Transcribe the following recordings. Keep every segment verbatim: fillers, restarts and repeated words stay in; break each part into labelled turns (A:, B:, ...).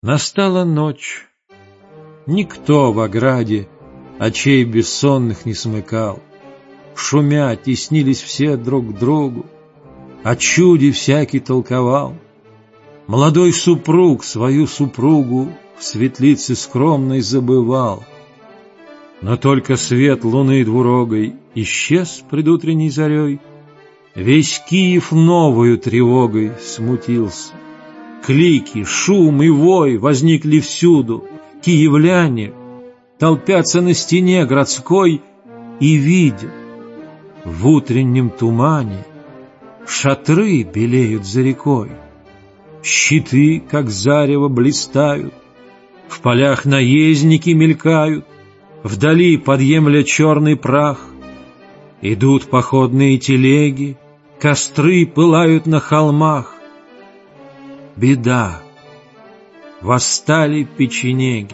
A: Настала ночь. Никто в ограде очей бессонных не смыкал. Шумя теснились все друг к другу, о чуде всякий толковал. Молодой супруг свою супругу в светлице скромной забывал. Но только свет луны двурогой исчез предутренней зарей, весь Киев новою тревогой смутился. Клики, шум и вой возникли всюду. Киевляне толпятся на стене городской и видят, в утреннем тумане шатры белеют за рекой. Щиты, как зарево, блистают, в полях наездники мелькают, вдали подъемля черный прах. Идут походные телеги, костры пылают на холмах. Беда, восстали печенеги.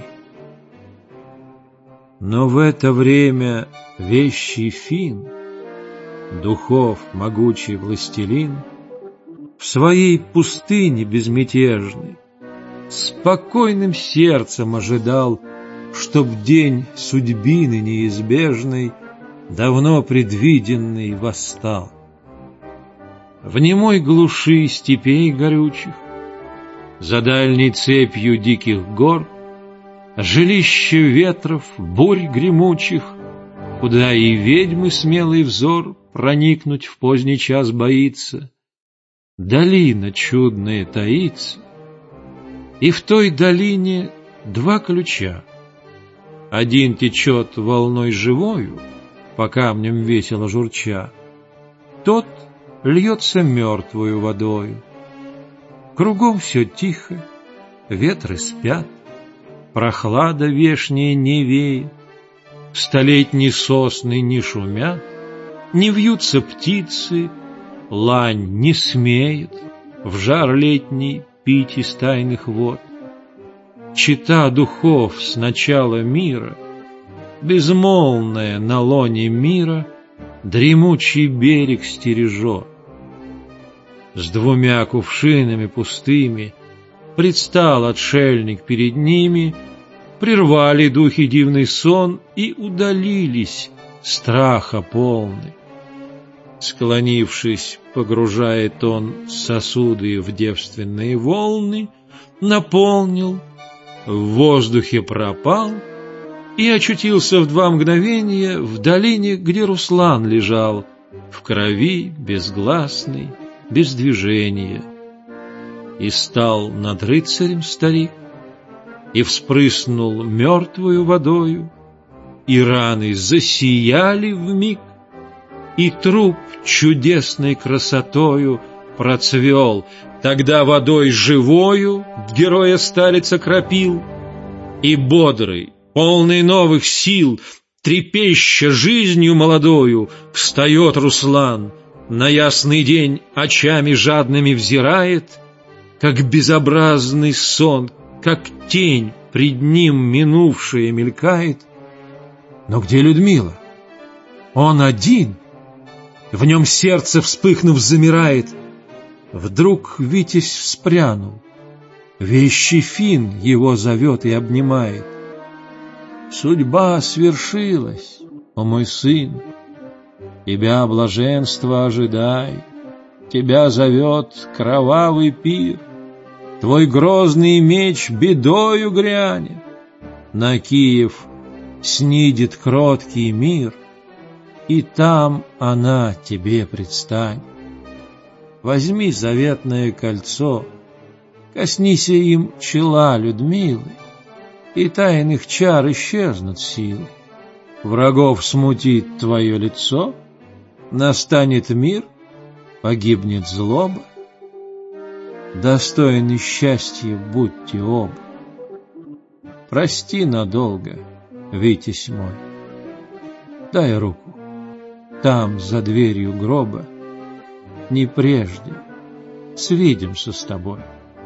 A: Но в это время вещий Фин, духов могучий властелин, в своей пустыне безмятежной спокойным сердцем ожидал, чтоб день судьбины неизбежной, давно предвиденный, восстал. В немой глуши степей горючих, за дальней цепью диких гор, жилище ветров, бурь гремучих, куда и ведьмы смелый взор проникнуть в поздний час боится, долина чудная таится, и в той долине два ключа. Один течет волной живою, по камням весело журча, тот льется мертвою водою. Кругом все тихо, ветры спят, прохлада вешняя не веет, столетние сосны не шумят, не вьются птицы, лань не смеет в жар летний пить из тайных вод. Чета духов с начала мира, безмолвная на лоне мира, дремучий берег стережет. С двумя кувшинами пустыми предстал отшельник перед ними, прервали духи дивный сон и удалились, страха полны. Склонившись, погружает он сосуды в девственные волны, наполнил, в воздухе пропал и очутился в два мгновения в долине, где Руслан лежал, в крови безгласный, без движения. И стал над рыцарем старик, и вспрыснул мертвую водою, и раны засияли вмиг, и труп чудесной красотою процвел. Тогда водой живою героя старец окропил, и бодрый, полный новых сил, трепеща жизнью молодою, встает Руслан, на ясный день очами жадными взирает, как безобразный сон, как тень пред ним минувшая мелькает. Но где Людмила? Он один, в нем сердце, вспыхнув, замирает. Вдруг Витязь вспрянул, вещий Фин его зовет и обнимает. Судьба свершилась, о мой сын, тебя блаженство ожидай, тебя зовет кровавый пир, твой грозный меч бедою грянет, на Киев снидет кроткий мир, и там она тебе предстанет. Возьми заветное кольцо, коснися им чела Людмилы, и тайных чар исчезнут силы. Врагов смутит твое лицо, настанет мир, погибнет злоба. Достойны счастья будьте оба. Прости надолго, Витязь мой, дай руку, там, за дверью гроба, не прежде свидимся с тобой.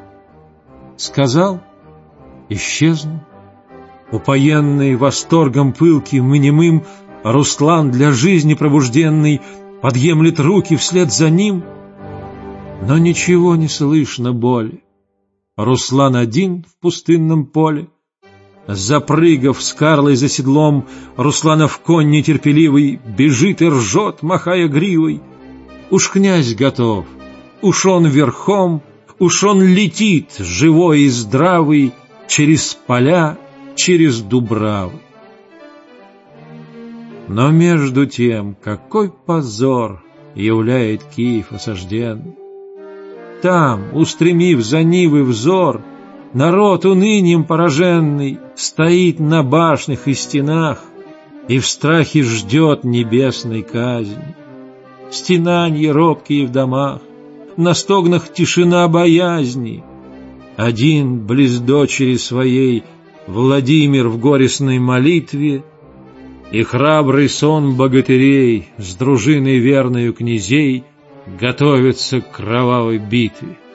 A: Сказал, исчезнул. Упоенный восторгом пылким и немым, Руслан для жизни пробужденный подъемлет руки вслед за ним, но ничего не слышно боли. Руслан один в пустынном поле. Запрыгав с Карлой за седлом, Русланов конь нетерпеливый бежит и ржет, махая гривой. Уж князь готов, уж он верхом, уж он летит, живой и здравый, через поля, через дубравы. Но между тем какой позор являет Киев осажденный! Там, устремив за Нивы взор, народ унынием пораженный стоит на башнях и стенах и в страхе ждет небесной казни. Стенанье робкие в домах, на стогнах тишина боязни. Один близ дочери своей Владимир в горестной молитве, и храбрый сон богатырей с дружиной верною князей готовится к кровавой битве.